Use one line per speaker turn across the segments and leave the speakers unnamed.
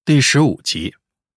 第15集，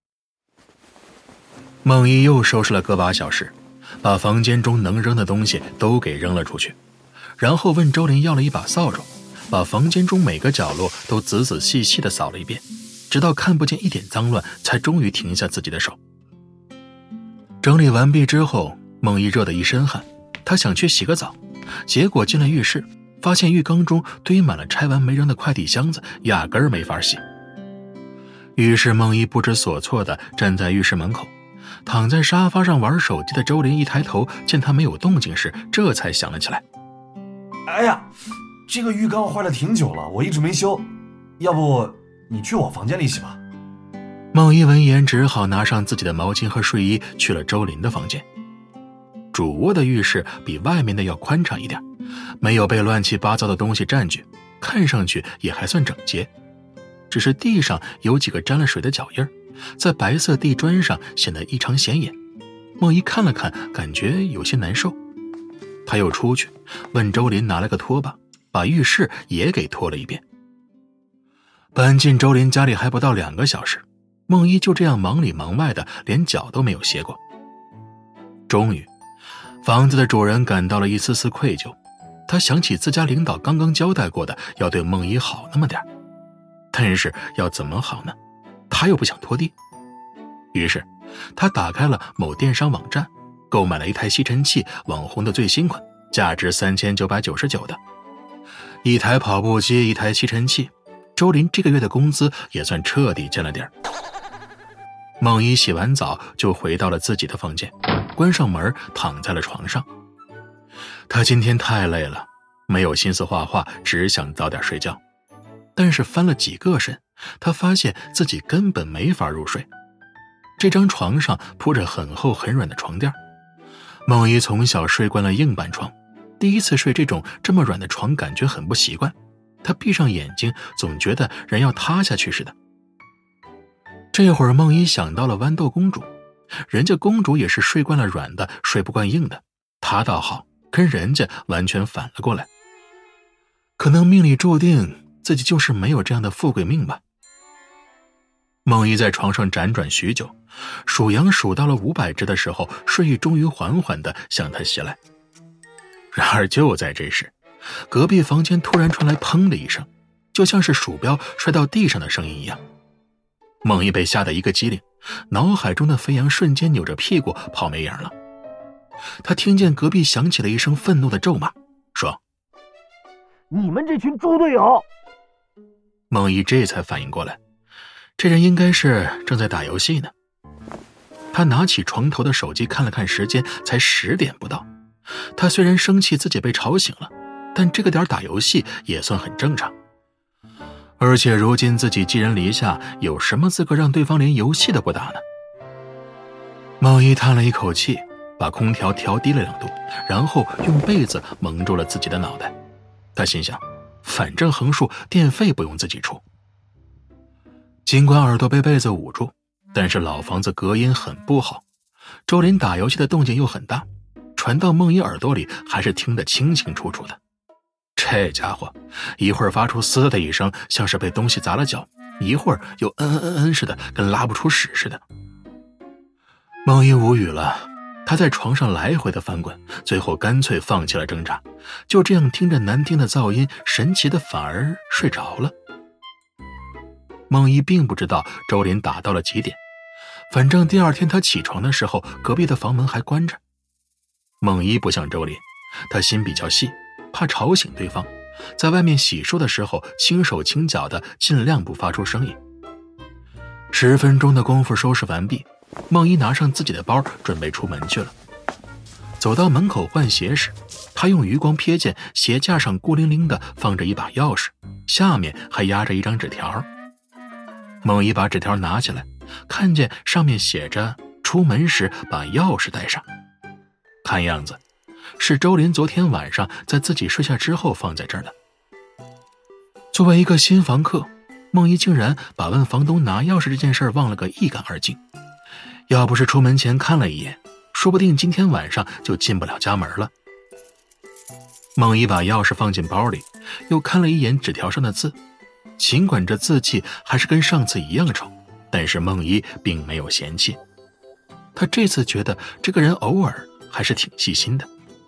孟一又收拾了个把小时，把房间中能扔的东西都给扔了出去，然后问周林要了一把扫帚，把房间中每个角落都仔仔细细地扫了一遍，直到看不见一点脏乱，才终于停下自己的手。整理完毕之后，孟一热得一身汗，他想去洗个澡，结果进了浴室，发现浴缸中堆满了拆完没扔的快递箱子，压根儿没法洗。于是孟一不知所措地站在浴室门口，躺在沙发上玩手机的周林一抬头见他没有动静时，这才想了起来。
哎呀，这个浴缸坏了挺久了，我一直没修，要不你去我房间里洗吧。
孟一闻言只好拿上自己的毛巾和睡衣去了周林的房间。主卧的浴室比外面的要宽敞一点，没有被乱七八糟的东西占据，看上去也还算整洁，只是地上有几个沾了水的脚印，在白色地砖上显得异常显眼。孟一看了看，感觉有些难受，他又出去问周林拿了个拖把，把浴室也给拖了一遍。搬进周林家里还不到2个小时，孟一就这样忙里忙外的，连脚都没有歇过。终于房子的主人感到了一丝丝愧疚，他想起自家领导刚刚交代过的要对孟一好那么点，但是要怎么好呢？他又不想拖地。于是他打开了某电商网站，购买了一台吸尘器，网红的最新款，价值3999的。一台跑步机，一台吸尘器，周林这个月的工资也算彻底见了底儿。孟一洗完澡就回到了自己的房间，关上门躺在了床上。他今天太累了，没有心思画画，只想早点睡觉。但是翻了几个身，他发现自己根本没法入睡。这张床上铺着很厚很软的床垫，孟一从小睡惯了硬板床，第一次睡这么软的床感觉很不习惯，他闭上眼睛总觉得人要塌下去似的。这会儿孟一想到了豌豆公主，人家公主也是睡惯了软的，睡不惯硬的，她倒好，跟人家完全反了过来。可能命里注定自己就是没有这样的富贵命吧。孟一在床上辗转许久，数羊数到了500只的时候，睡意终于缓缓地向他袭来。然而就在这时，隔壁房间突然传来砰的一声，就像是鼠标摔到地上的声音一样。孟一被吓得一个机灵，脑海中的飞扬瞬间扭着屁股跑没影了。他听见隔壁响起了一声愤怒的咒骂，说：
你们这群猪队友！
孟一这才反应过来，这人应该是正在打游戏呢。他拿起床头的手机看了看时间，才10点不到。他虽然生气自己被吵醒了，但这个点打游戏也算很正常。而且如今自己寄人篱下，有什么资格让对方连游戏都不打呢？孟一叹了一口气，把空调调低了2度，然后用被子蒙住了自己的脑袋。他心想，反正横竖电费不用自己出。尽管耳朵被被子捂住，但是老房子隔音很不好，周林打游戏的动静又很大，传到孟一耳朵里还是听得清清楚楚的。这家伙一会儿发出嘶的一声，像是被东西砸了脚，一会儿又嗯似的，跟拉不出屎似的。孟一无语了，他在床上来回的翻滚，最后干脆放弃了挣扎，就这样听着难听的噪音，神奇的反而睡着了。孟一并不知道周林打到了几点，反正第2天他起床的时候，隔壁的房门还关着。孟一不像周林，他心比较细，怕吵醒对方，在外面洗漱的时候轻手轻脚的，尽量不发出声音。10分钟的功夫收拾完毕，孟一拿上自己的包准备出门去了。走到门口换鞋时，他用余光瞥见鞋架上孤零零的放着一把钥匙，下面还压着一张纸条。孟一把纸条拿起来，看见上面写着出门时把钥匙带上。看样子是周林昨天晚上在自己睡下之后放在这儿的。作为一个新房客，孟一竟然把问房东拿钥匙这件事忘了个一干二净。要不是出门前看了一眼，说不定今天晚上就进不了家门了。孟一把钥匙放进包里，又看了一眼纸条上的字，尽管这字迹还是跟上次一样丑， 但是梦一并没有嫌弃，他这次觉得这个人偶尔还是挺细心的。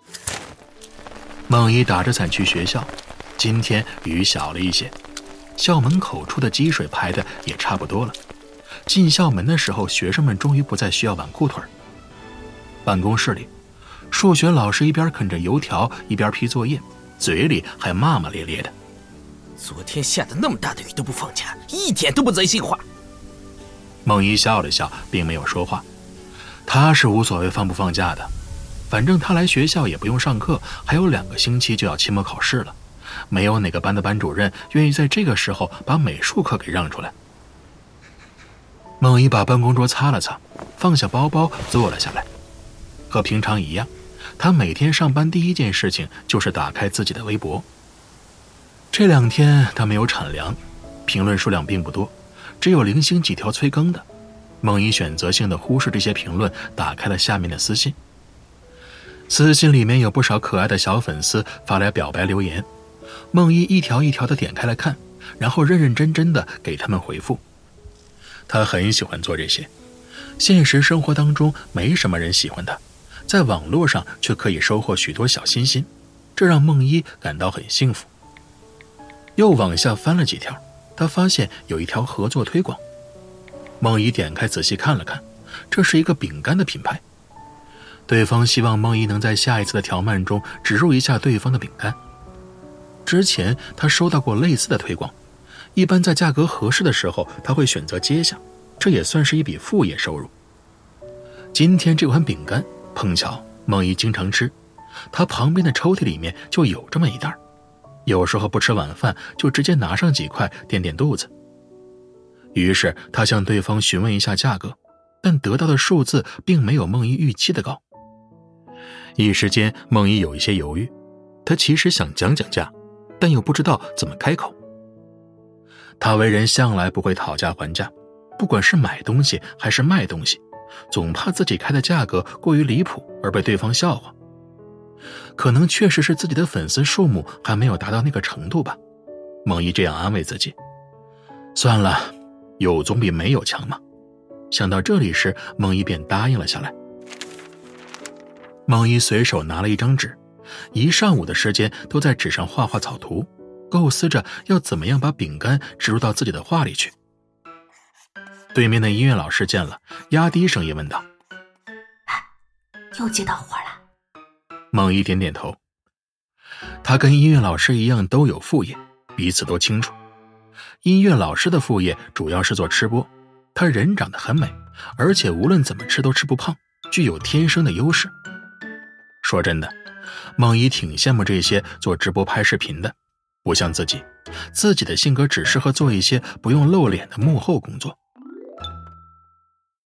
梦一打着伞去学校，今天雨小了一些，校门口处的积水排的也差不多了。进校门的时候，学生们终于不再需要挽裤腿。办公室里，数学老师一边啃着油条一边批作业，嘴里还骂骂咧咧的。
昨天下的那么大的雨都不放假，一点都不人性化。
梦一笑了笑，并没有说话。他是无所谓放不放假的，反正他来学校也不用上课，还有2个星期就要期末考试了。没有哪个班的班主任愿意在这个时候把美术课给让出来。梦一把办公桌擦了擦，放下包包坐了下来。和平常一样，他每天上班第一件事情就是打开自己的微博。这2天他没有产粮，评论数量并不多，只有零星几条催更的。梦一选择性的忽视这些评论，打开了下面的私信。私信里面有不少可爱的小粉丝发来表白留言，梦一一条一条的点开来看，然后认认真真的给他们回复。他很喜欢做这些，现实生活当中没什么人喜欢他，在网络上却可以收获许多小心心，这让梦一感到很幸福。又往下翻了几条，他发现有一条合作推广。梦一点开仔细看了看，这是一个饼干的品牌。对方希望梦一能在下一次的条漫中植入一下对方的饼干。之前他收到过类似的推广，一般在价格合适的时候他会选择接下，这也算是一笔副业收入。今天这款饼干碰巧梦一经常吃，他旁边的抽屉里面就有这么一袋，有时候不吃晚饭就直接拿上几块垫垫肚子。于是他向对方询问一下价格，但得到的数字并没有梦一预期的高。一时间梦一有一些犹豫，他其实想讲价，但又不知道怎么开口。他为人向来不会讨价还价，不管是买东西还是卖东西，总怕自己开的价格过于离谱而被对方笑话。可能确实是自己的粉丝数目还没有达到那个程度吧，梦一这样安慰自己。算了，有总比没有强嘛。想到这里时，梦一便答应了下来。梦一随手拿了一张纸，一上午的时间都在纸上画草图，构思着要怎么样把饼干植入到自己的画里去。对面的音乐老师见了，压低声音问道：
又接到活了？
梦一点点头。他跟音乐老师一样都有副业，彼此都清楚。音乐老师的副业主要是做吃播，他人长得很美，而且无论怎么吃都吃不胖，具有天生的优势。说真的，梦一挺羡慕这些做直播拍视频的，不像自己的性格只适合做一些不用露脸的幕后工作。